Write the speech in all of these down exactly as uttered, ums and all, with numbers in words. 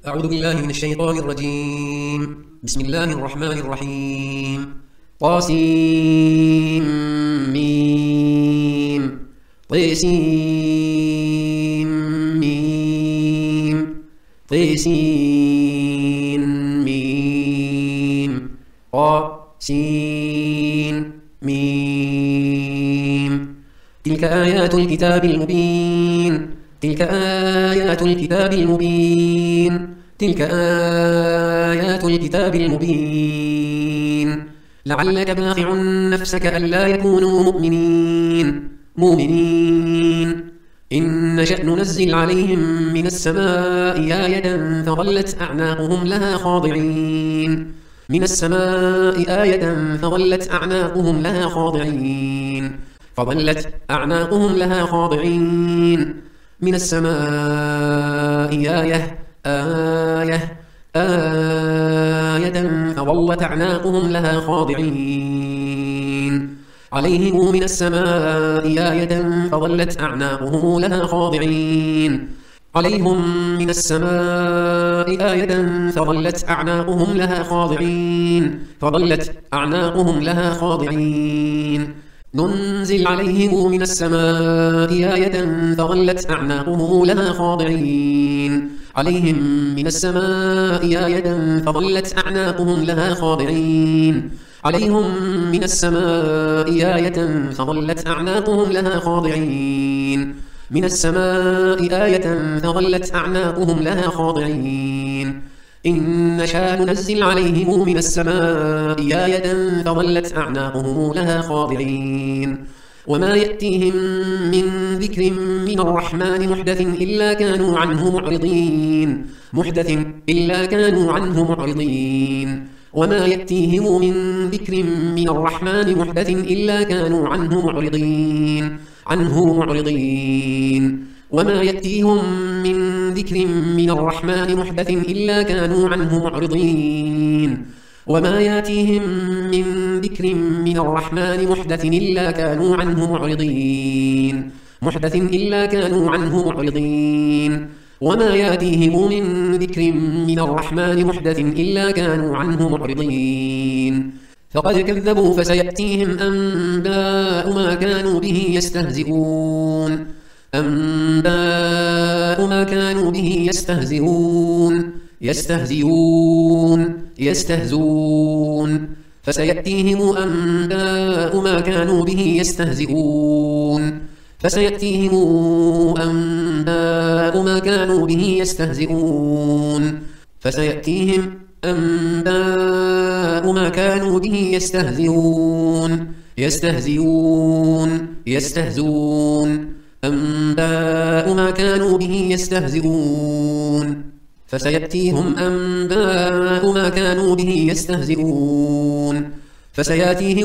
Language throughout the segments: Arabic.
أعوذ بالله من الشيطان الرجيم. بسم الله الرحمن الرحيم. طاسيم ميم طيسيم ميم طيسين ميم طاسين ميم. تلك آيات الكتاب المبين تلك آيات الكتاب المبين تلك آيات الكتاب المبين. لعلك باخع نفسك ألا يكونوا مؤمنين مؤمنين إن نشأ ننزل عليهم من السماء آية فظلت أعناقهم لها خاضعين من السماء آية فظلت أعناقهم لها خاضعين فظلت أعناقهم لها خاضعين من السماء آية آية آية فظلت أعناقهم لها خاضعين عليهم من السماء آية فظلت أعناقهم لها خاضعين عليهم من السماء آية فظلت أعناقهم لها خاضعين فظلت أعناقهم لها خاضعين. ننزل عليهم من السماء آية فظلت أعناقهم لها خاضعين عليهم من السماء آية فظلت أعناقهم لها خاضعين عليهم من السماء آية فظلت أعناقهم لها خاضعين من السماء آية فظلت أعناقهم لها خاضعين. إن نشأ ننزل عليهم من السماء آية فظلت أعناقهم لها خاضعين وما يأتيهم من ذكر من الرحمن محدث إلا كانوا عنه معرضين محدث إلا كانوا عنه معرضين وما يأتيهم من ذكر من الرحمن محدث إلا كانوا عنه معرضين عنه معرضين وما يأتيهم من ذكر من الرحمن محدث إلا كانوا عنه معرضين وما يأتيهم من ذكر من الرحمن محدث إلا كانوا عنه معرضين محدث إلا كانوا عنه معرضين وما يأتيهم من ذكر من الرحمن محدث إلا كانوا عنه معرضين. فقد كذبوا فسيأتيهم أنباء ما كانوا به يستهزئون أنباء ما كانوا به يستهزئون يستهزئون يستهزون فسيأتيهم أنباء ما كانوا به يستهزئون فسيأتيهم أنباء ما كانوا به يستهزئون فسيأتيهم أنباء ما كانوا به يستهزئون يستهزئون يستهزون أنباء ما كانوا به يستهزئون فسيأتيهم أنباء ما كانوا به يستهزئون فسيأتيهم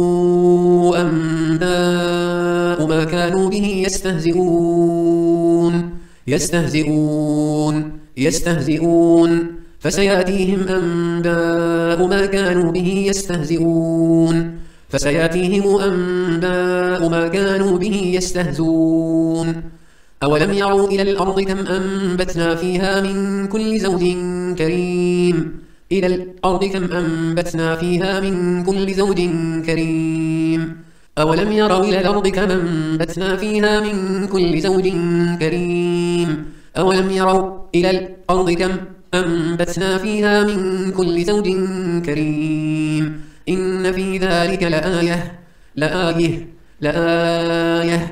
أنباء ما كانوا به يستهزئون يستهزئون يستهزئون فسيأتيهم أنباء ما كانوا به يستهزئون فسيأتيهم أنباء ما كانوا به يستهزون. أولم يروا إلى الأرض كم أنبتنا فيها من كل زوج كريم إلى الأرض كم أنبتنا فيها من كل زوج كريم أولم يروا إلى الأرض كم أنبتنا فيها من كل زوج كريم أولم يروا إلى الأرض كم أنبتنا فيها من كل زوج كريم إن في ذلك لآية لآية لآية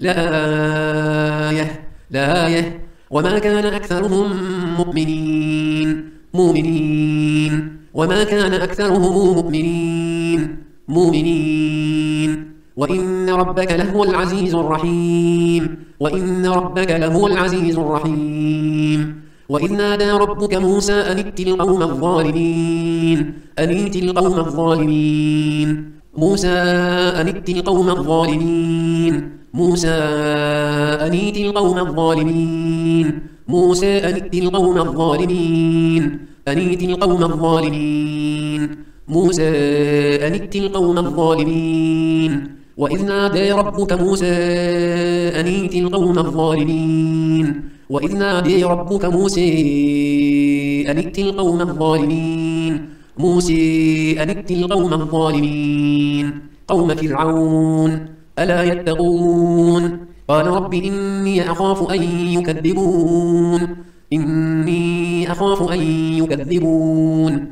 لآية لآية وما كان أكثرهم مؤمنين مؤمنين وما كان أكثرهم مؤمنين مؤمنين وإن ربك لهو العزيز الرحيم وإن ربك لهو العزيز الرحيم. وإذ نادى ربك موسى أن ائت القوم الظالمين أن ائت القوم الظالمين موسى أن ائت القوم الظالمين موسى أن ائت القوم الظالمين موسى أن ائت القوم الظالمين أن ائت القوم الظالمين موسى أن ائت القوم الظالمين وإذ نادى ربك موسى أن ائت القوم الظالمين وإذ نادى ربك موسى أن ائت القوم الظالمين موسى أن ائت القوم الظالمين قوم فرعون ألا يتقون قال رب إني أخاف أن يكذبون إني أخاف أن يكذبون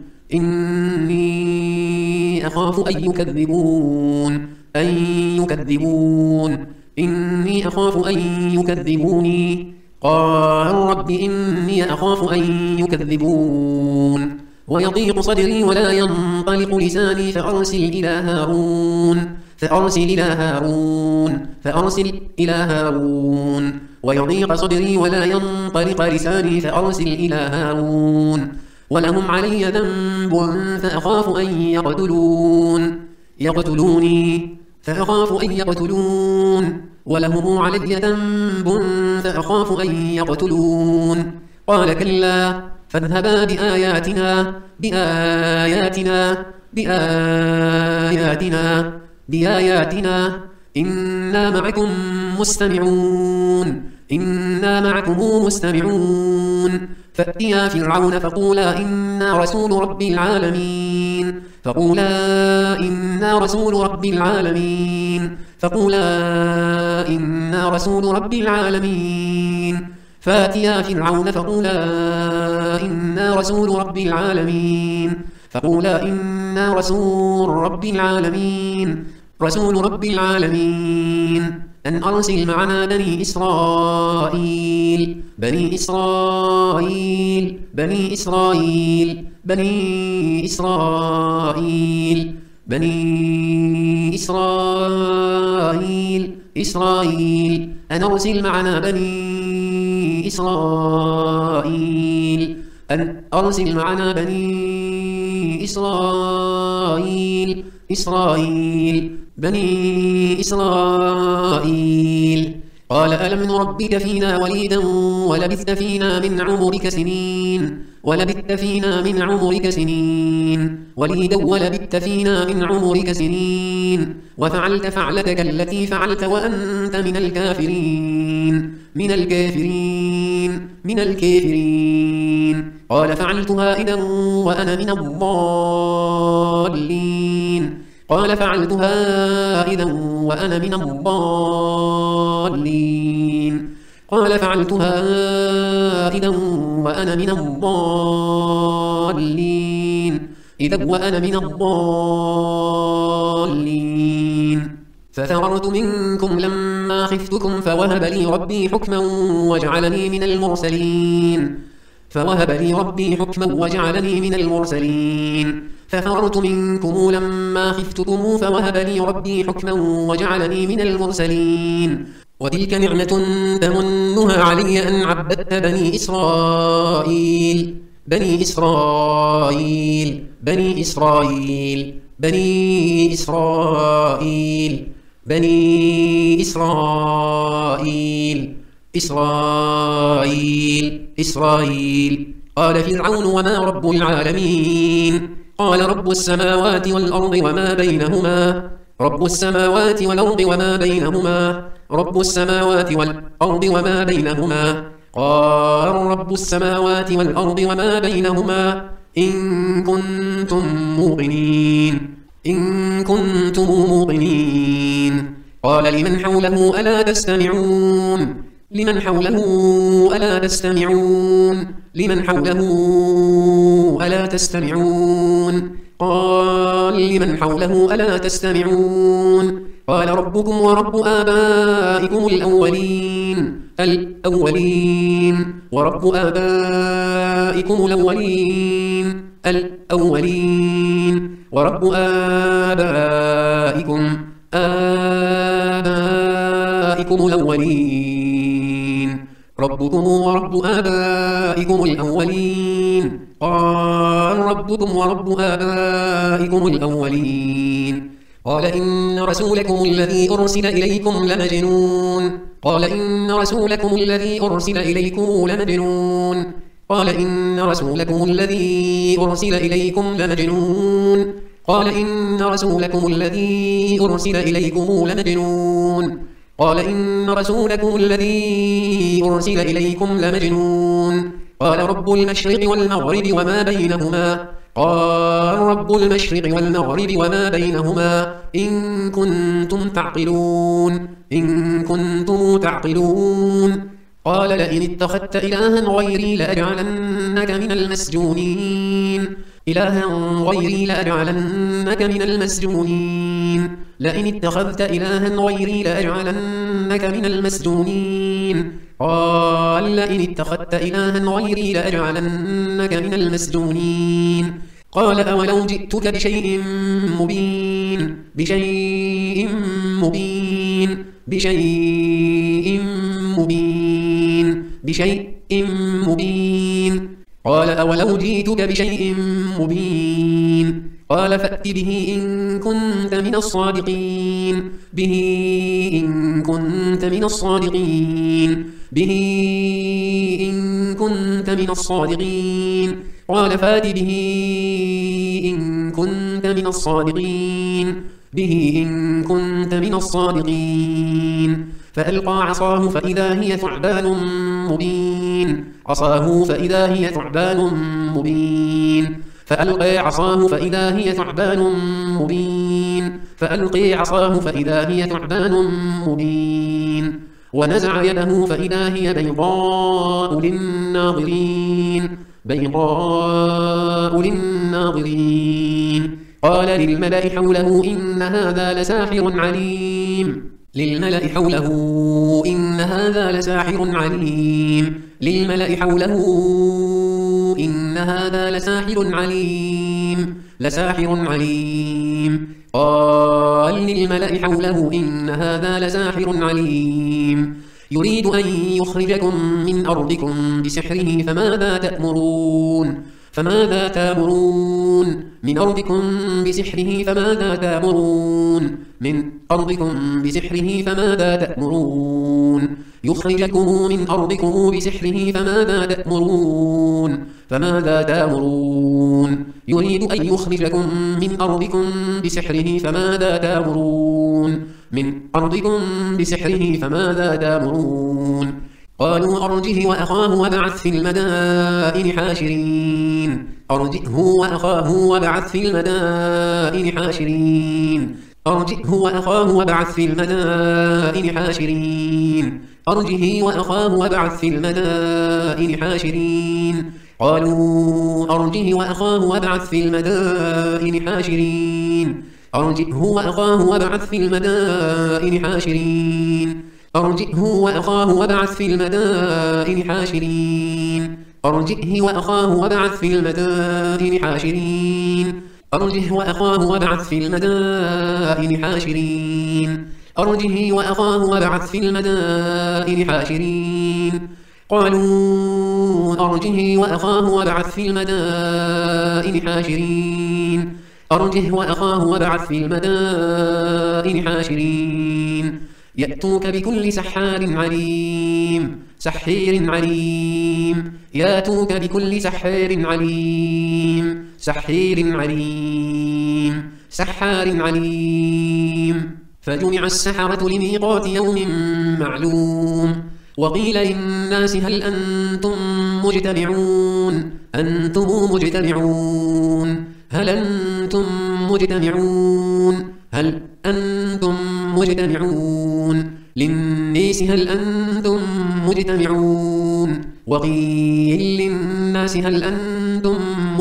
إني أخاف أن يكذبون أن يكذبون إني أخاف أن يكذبوني قال رب إني أخاف أن يكذبون ويضيق صدري ولا ينطلق لساني فأرسل إلى هارون فأرسل إلى هارون فأرسل إلى هارون ويضيق صدري ولا ينطلق لساني فأرسل إلى هارون ولهم علي ذنب فأخاف أن يقتلون يقتلوني فأخاف أن يقتلون ولهم علي ذنب فأخاف أن يقتلون قال كلا فاذهبا بآياتنا بآياتنا بآياتنا بآياتنا إنا معكم مستمعون إنا معكم مستمعون فأتيا فرعون فقولا إنا رسول رب العالمين فقولا إنا رسول رب العالمين فقولا إنا رسول رب العالمين فأتيا فرعون فقولا إنا رسول رب العالمين فقولا إنا رسول رب العالمين رسول رب العالمين أن أرسل معنا بني إسرائيل بني إسرائيل بني إسرائيل بني إسرائيل بني إسرائيل إسرائيل أن أرسل معنا بني إسرائيل أن أرسل معنا بني إسرائيل إسرائيل بني إسرائيل قال ألم نربك فينا وليدا ولبثت فينا من عمرك سنين ولبثت فينا من عمرك سنين وليدا ولبثت فينا من عمرك سنين وفعلت فعلتك التي فعلت وأنت من الكافرين من الكافرين من الكافرين قال فعلتها إذا وأنا من الضالين قال فعلتها إذا وأنا من الضالين قال فعلتها إذا وأنا من الضالين إذا وأنا من الضالين ففررت منكم لما خفتكم فوهب لي ربي حكما وجعلني من المرسلين فوهب لي ربي حكما وجعلني من المرسلين ففررت منكم لما خفتكم فوهب لي ربي حكما وجعلني من المرسلين وتلك نعمة تمنها علي أن عبدت بني إسرائيل بني إسرائيل بني إسرائيل بني إسرائيل بني إسرائيل إسرائيل إسرائيل قال فرعون وما رب العالمين قال رب السماوات والأرض وما بينهما رب السماوات والأرض وما بينهما رب السماوات والأرض وما بينهما قال رب السماوات والأرض وما بينهما إن كنتم موقنين إن كنتم موقنين قال لمن حوله ألا تستمعون لمن حوله ألا تستمعون لمن حوله ألا تستمعون قال لمن حوله ألا تستمعون قال ربكم ورب آبائكم الأولين الأولين ورب آبائكم الأولين الأولين ورب آبائكم آبائكم الأولين ربكم ورب آبائكم الأولين قال ربكم ورب آبائكم الأولين قال إن رسولكم الذي أرسل إليكم لمجنون قال إن رسولكم الذي أرسل إليكم لمجنون قال إن رسولكم الذي أرسل إليكم لمجنون قال إن رسولكم الذي أرسل إليكم لمجنون قال إن رسولكم الذي أرسل إليكم لمجنون قال رب المشرق والمغرب وما بينهما قال رب المشرق والمغرب وما بينهما إن كنتم تعقلون إن كنتم تعقلون قال لئن اتخذت إلها غيري لأجعلنك من المسجونين إلها غيري لأجعلنك من المسجونين لئن اتخذت إلها غيري لأجعلنك من المسجونين قال لئن اتخذت إلها غيري لأجعلنك من المسجونين قال أولو جئتك بشيء مبين بشيء مبين بشيء مبين بشيء مبين قال أولو جئتك بشيء مبين قال فأت به إن كنت من الصادقين به إن كنت من الصادقين به إن كنت من الصادقين قال فأت به إن كنت من الصادقين به إن كنت من الصادقين فألقى عصاه فإذا هي ثعبان مبين عصاه فإذا هي ثعبان مبين فألقى عصاه فإذا هي ثعبان مبين فألقي عصاه فإذا هي ثعبان مبين ونزع يده فإذا هي بيضاء للناظرين بيضاء للناظرين قال للملأ حوله إن هذا لساحر عليم للملأ حوله إن هذا لساحر عليم للملأ حوله إن هذا لساحر عليم لساحر عليم قال للملأ حوله إن هذا لساحر عليم يريد أن يخرجكم من أرضكم بسحره فماذا تأمرون فماذا تأمرون من أرضكم بسحره فماذا تأمرون من أرضكم بسحره فماذا تأمرون يخرجكم من أرضكم بسحره فماذا تأمرون فماذا تأمرون يريد أن يخرجكم من أرضكم بسحره فماذا تأمرون من أرضكم بسحره فماذا تأمرون قالوا أرجه وأخاه وابعث في المدائن حاشرين أرجئه وأخاه وابعث في المدائن حاشرين أرجئه وأخاه وابعث في المدائن حاشرين أرجه وأخاه وابعث في المدائن حاشرين قالوا أرجه وأخاه وابعث في المدائن حاشرين أرجئه وأخاه وابعث في المدائن حاشرين أرجئه وأخاه وابعث في المدائن حاشرين أرجئه وأخاه وابعث في المدائن حاشرين أرجه وأخاه وابعث في المدائن حاشرين أرجه وأخاه وابعث في المدائن حاشرين قالوا أرجه وأخاه وابعث في المدائن حاشرين أرجه وأخاه وابعث في المدائن حاشرين يأتوك بكل سحار عليم سحير عليم يأتوك بكل سحار عليم سحير عليم سحار عليم فجمع السحرة لميقات يوم معلوم وقيل للناس هل أنتم مجتمعون أنتم مجتمعون هل أنتم مجتمعون هل أنتم مجتمعون للناس هل أنتم مجتمعون وقيل للناس هل أنتم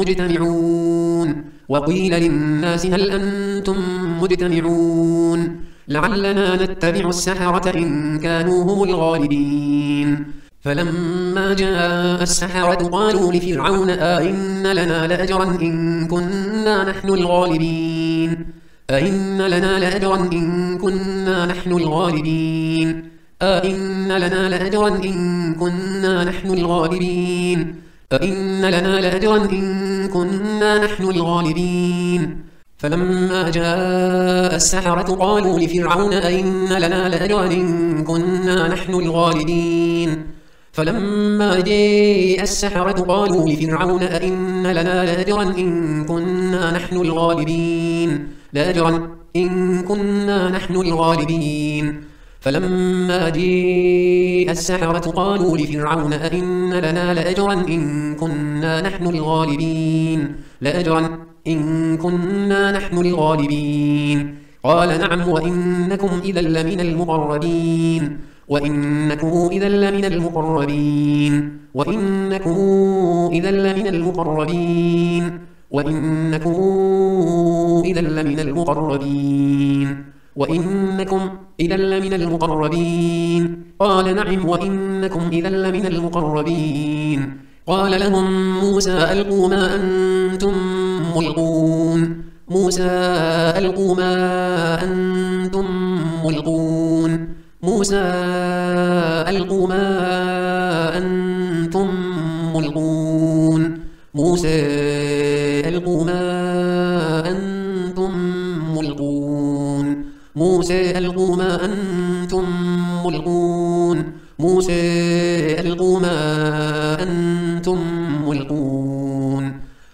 مجتمعون وقيل للناس هل أنتم مجتمعون لعلنا نتبع السحرة إن كانوا هم الغالبين فلما جاء السحرة قالوا لفرعون أئن لنا لأجرا إن كنا نحن الغالبين أئن لنا لأجرا إن كنا نحن الغالبين أئن لنا لأجرا إن كنا نحن الغالبين أئن لنا لأجرا إن كنا نحن الغالبين فلما جاء السحرة قالوا لفرعون أئن لنا لأجرا إن كنا نحن الغالبين فلما جاء السحرة قالوا لفرعون أئن لنا لأجرا إن كنا نحن الغالبين لأجرا إن كنا نحن الغالبين فلما جاء السحرة قالوا لفرعون أئن لنا لأجرا إن كنا نحن الغالبين لأجرا إن كنا نحن الغالبين قال نعم وإنكم إذا لمن المقربين وإنكم إذا لمن المقربين وإنكم إذا لمن المقربين وإنكم إذا لمن المقربين وإنكم إذا لمن المقربين قال نعم وإنكم إذا لمن المقربين قال لهم موسى ألقوا ما أنتم ملقون موسى ألقوا ما أنتم ملقون موسى ألقوا ما أنتم ملقون موسى ألقوا ما أنتم ملقون موسى ألقوا ما أنتم ملقون موسى ألقوا ما أنتم ملقون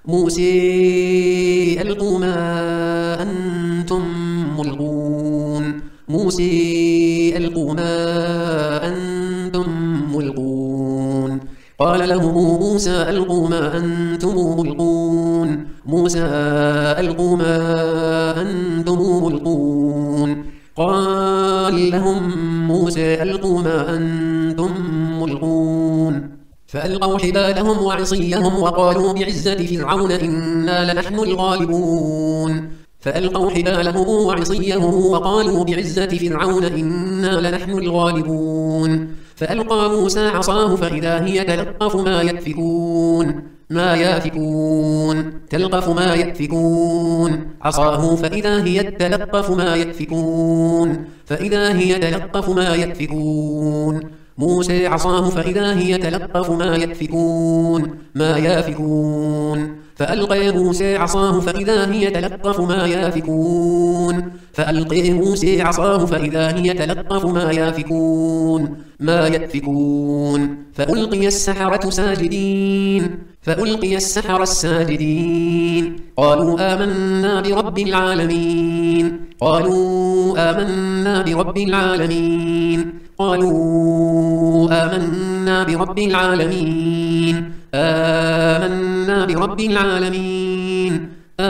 موسى ألقوا ما أنتم ملقون موسى ألقوا ما أنتم ملقون قال لهم موسى ألقوا ما أنتم ملقون موسى ألقوا ما أنتم ملقون قال لهم موسى ألقوا ما أنتم ملقون فألقوا حبالهم وعصيهم وقالوا بعزة فرعون إنا لنحن الغالبون فألقوا حبالهم وعصيهم وقالوا بعزة فرعون إنا لنحن الغالبون فألقى موسى عصاه فإذا هي تلقف ما يأفكون ما يأفكون تلقف ما يأفكون عصاه فإذا هي تلقف ما يأفكون فإذا هي تلقف ما يأفكون موسى عصاه فإذا هي تلقف ما يأفكون ما يافكون فألقى موسى عصاه فإذا هي تلقف ما يافكون فألقى موسى عصاه فإذا هي تلقف ما يافكون ما يأفكون فألقي السحرة ساجدين فألقي السحرة الساجدين قالوا آمنا برب العالمين قالوا آمنا برب العالمين قالوا آمنا برب العالمين آمنا برب العالمين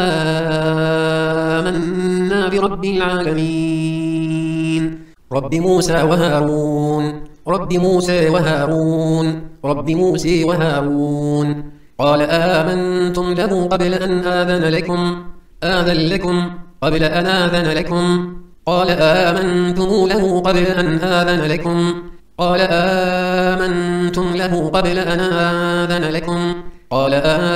آمنا برب العالمين رب موسى وهارون رب موسى وهارون رب موسى وهارون قال آمنتم له قبل أن آذن لكم آذن لكم قبل أن آذن لكم قال آمنتم له قبل أن آذن لكم قال آمنتم له قبل أن آذن لكم قال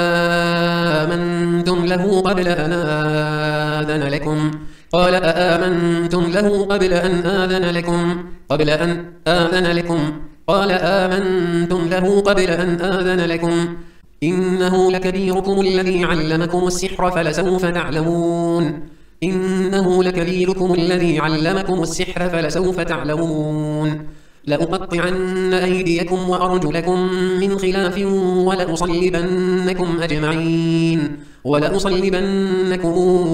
آمنتم له قبل أن آذن لكم قال آمنتم له قبل أن آذن لكم قبل أن آذن لكم قال آمنتم له قبل أن آذن لكم إنه لكبيركم الذي علمكم السحر فلسوف تعلمون إنه لكبيركم الذي علمكم السحر فلسوف تعلمون لأقطعن أيديكم وأرجلكم من خلاف ولأصلبنكم أجمعين ولأصلبنكم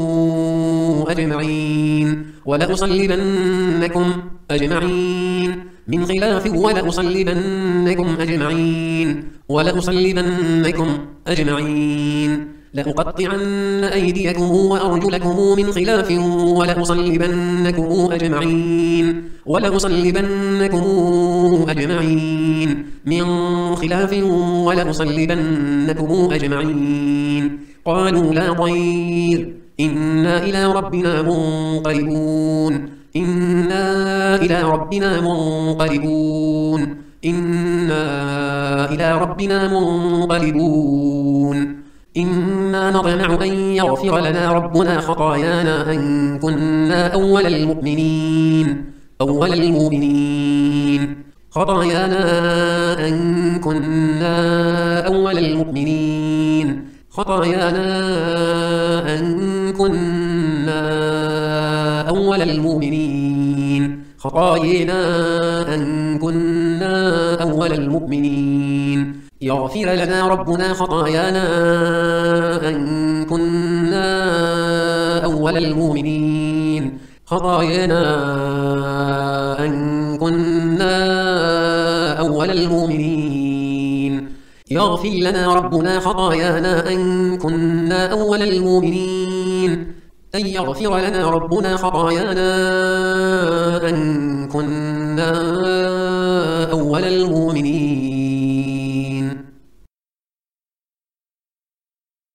أجمعين ولأصلبنكم أجمعين من خلاف ولأصلبنكم أجمعين ولأصلبنكم أجمعين لأقطعن أيديكم وأرجلكم من خلاف ولأصلبنكم أجمعين ولأصلبنكم أجمعين من خلاف ولأصلبنكم أجمعين قالوا لا ضير إنا إلى ربنا منقلبون إنا إلى ربنا منقلبون إنا إلى ربنا منقلبون إنا نطمع أن يغفر لنا ربنا خطايانا أن كنا أول المؤمنين أول المؤمنين خطايانا أن كنا أول المؤمنين خطايانا أن كنا أول المؤمنين خطايانا أن كنا أول المؤمنين يغفر لنا ربنا خطايانا أن كنا أول المؤمنين خطايانا أن كنا أول المؤمنين يغفر لنا ربنا خطايانا أن كنا أول المؤمنين أن يغفر لنا ربنا خطايانا أن كنا أول المؤمنين